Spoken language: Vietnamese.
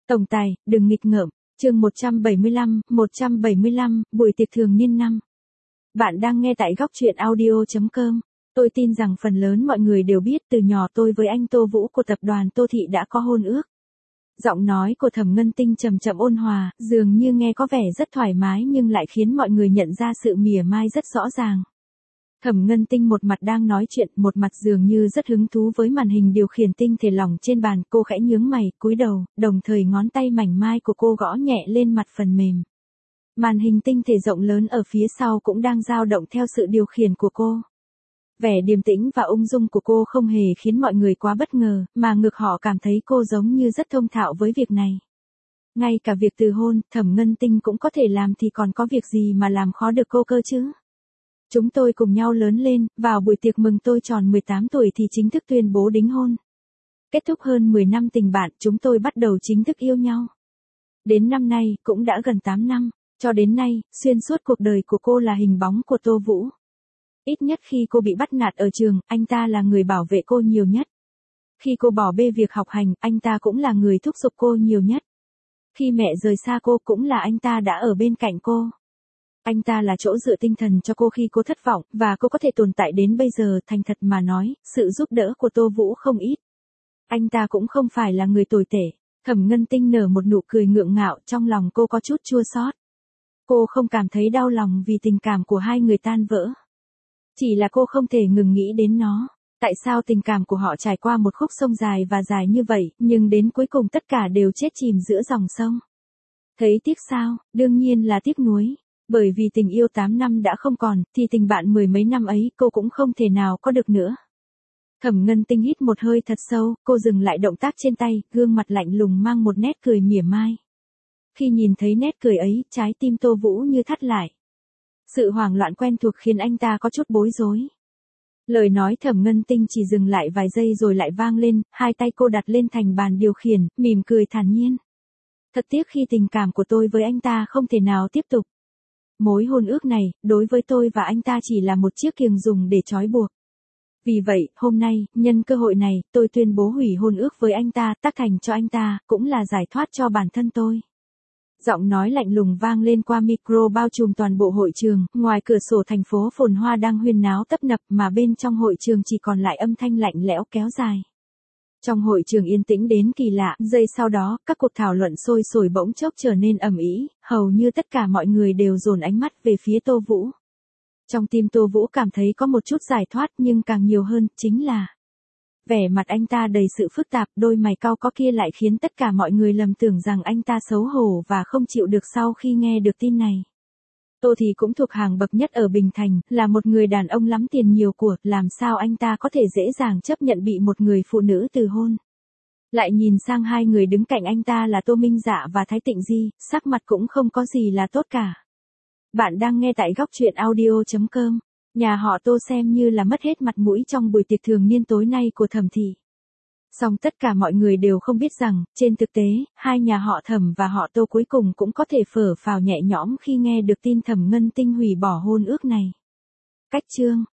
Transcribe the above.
Tổng tài, đừng nghịch ngợm. Chương 175, buổi tiệc thường niên năm. Bạn đang nghe tại góc truyện audio.com. Tôi tin rằng phần lớn mọi người đều biết từ nhỏ tôi với anh Tô Vũ của tập đoàn Tô Thị đã có hôn ước. Giọng nói của Thẩm Ngân Tinh trầm chậm ôn hòa, dường như nghe có vẻ rất thoải mái nhưng lại khiến mọi người nhận ra sự mỉa mai rất rõ ràng. Thẩm Ngân Tinh một mặt đang nói chuyện, một mặt dường như rất hứng thú với màn hình điều khiển tinh thể lỏng trên bàn, cô khẽ nhướng mày, cúi đầu, đồng thời ngón tay mảnh mai của cô gõ nhẹ lên mặt phần mềm. Màn hình tinh thể rộng lớn ở phía sau cũng đang dao động theo sự điều khiển của cô. Vẻ điềm tĩnh và ung dung của cô không hề khiến mọi người quá bất ngờ, mà ngược họ cảm thấy cô giống như rất thông thạo với việc này. Ngay cả việc từ hôn, Thẩm Ngân Tinh cũng có thể làm thì còn có việc gì mà làm khó được cô cơ chứ? Chúng tôi cùng nhau lớn lên, vào buổi tiệc mừng tôi tròn 18 tuổi thì chính thức tuyên bố đính hôn. Kết thúc hơn 10 năm tình bạn, chúng tôi bắt đầu chính thức yêu nhau. Đến năm nay, cũng đã gần 8 năm, cho đến nay, xuyên suốt cuộc đời của cô là hình bóng của Tô Vũ. Ít nhất khi cô bị bắt nạt ở trường, anh ta là người bảo vệ cô nhiều nhất. Khi cô bỏ bê việc học hành, anh ta cũng là người thúc giục cô nhiều nhất. Khi mẹ rời xa cô cũng là anh ta đã ở bên cạnh cô. Anh ta là chỗ dựa tinh thần cho cô khi cô thất vọng, và cô có thể tồn tại đến bây giờ. Thành thật mà nói, sự giúp đỡ của Tô Vũ không ít. Anh ta cũng không phải là người tồi tệ. Thẩm Ngân Tinh nở một nụ cười ngượng ngạo, trong lòng cô có chút chua xót. Cô không cảm thấy đau lòng vì tình cảm của hai người tan vỡ. Chỉ là cô không thể ngừng nghĩ đến nó. Tại sao tình cảm của họ trải qua một khúc sông dài và dài như vậy, nhưng đến cuối cùng tất cả đều chết chìm giữa dòng sông? Thấy tiếc sao? Đương nhiên là tiếc nuối. Bởi vì tình yêu 8 năm đã không còn, thì tình bạn mười mấy năm ấy cô cũng không thể nào có được nữa. Thẩm Ngân Tinh hít một hơi thật sâu, cô dừng lại động tác trên tay, gương mặt lạnh lùng mang một nét cười mỉa mai. Khi nhìn thấy nét cười ấy, trái tim Tô Vũ như thắt lại. Sự hoảng loạn quen thuộc khiến anh ta có chút bối rối. Lời nói Thẩm Ngân Tinh chỉ dừng lại vài giây rồi lại vang lên, hai tay cô đặt lên thành bàn điều khiển, mỉm cười thản nhiên. Thật tiếc khi tình cảm của tôi với anh ta không thể nào tiếp tục. Mối hôn ước này, đối với tôi và anh ta chỉ là một chiếc kiềng dùng để trói buộc. Vì vậy, hôm nay, nhân cơ hội này, tôi tuyên bố hủy hôn ước với anh ta, tác thành cho anh ta, cũng là giải thoát cho bản thân tôi. Giọng nói lạnh lùng vang lên qua micro bao trùm toàn bộ hội trường, ngoài cửa sổ thành phố phồn hoa đang huyên náo tấp nập mà bên trong hội trường chỉ còn lại âm thanh lạnh lẽo kéo dài. Trong hội trường yên tĩnh đến kỳ lạ, giây sau đó, các cuộc thảo luận sôi sổi bỗng chốc trở nên ầm ĩ, hầu như tất cả mọi người đều dồn ánh mắt về phía Tô Vũ. Trong tim Tô Vũ cảm thấy có một chút giải thoát nhưng càng nhiều hơn, chính là vẻ mặt anh ta đầy sự phức tạp, đôi mày cau có kia lại khiến tất cả mọi người lầm tưởng rằng anh ta xấu hổ và không chịu được sau khi nghe được tin này. Tô thì cũng thuộc hàng bậc nhất ở Bình Thành, là một người đàn ông lắm tiền nhiều của, làm sao anh ta có thể dễ dàng chấp nhận bị một người phụ nữ từ hôn. Lại nhìn sang hai người đứng cạnh anh ta là Tô Minh Dạ và Thái Tịnh Di, sắc mặt cũng không có gì là tốt cả. Bạn đang nghe tại góc truyện audio.com. Nhà họ Tô xem như là mất hết mặt mũi trong buổi tiệc thường niên tối nay của Thẩm thị. Song tất cả mọi người đều không biết rằng, trên thực tế, hai nhà họ Thẩm và họ Tô cuối cùng cũng có thể phở phào nhẹ nhõm khi nghe được tin Thẩm Ngân Tinh hủy bỏ hôn ước này. Cách chương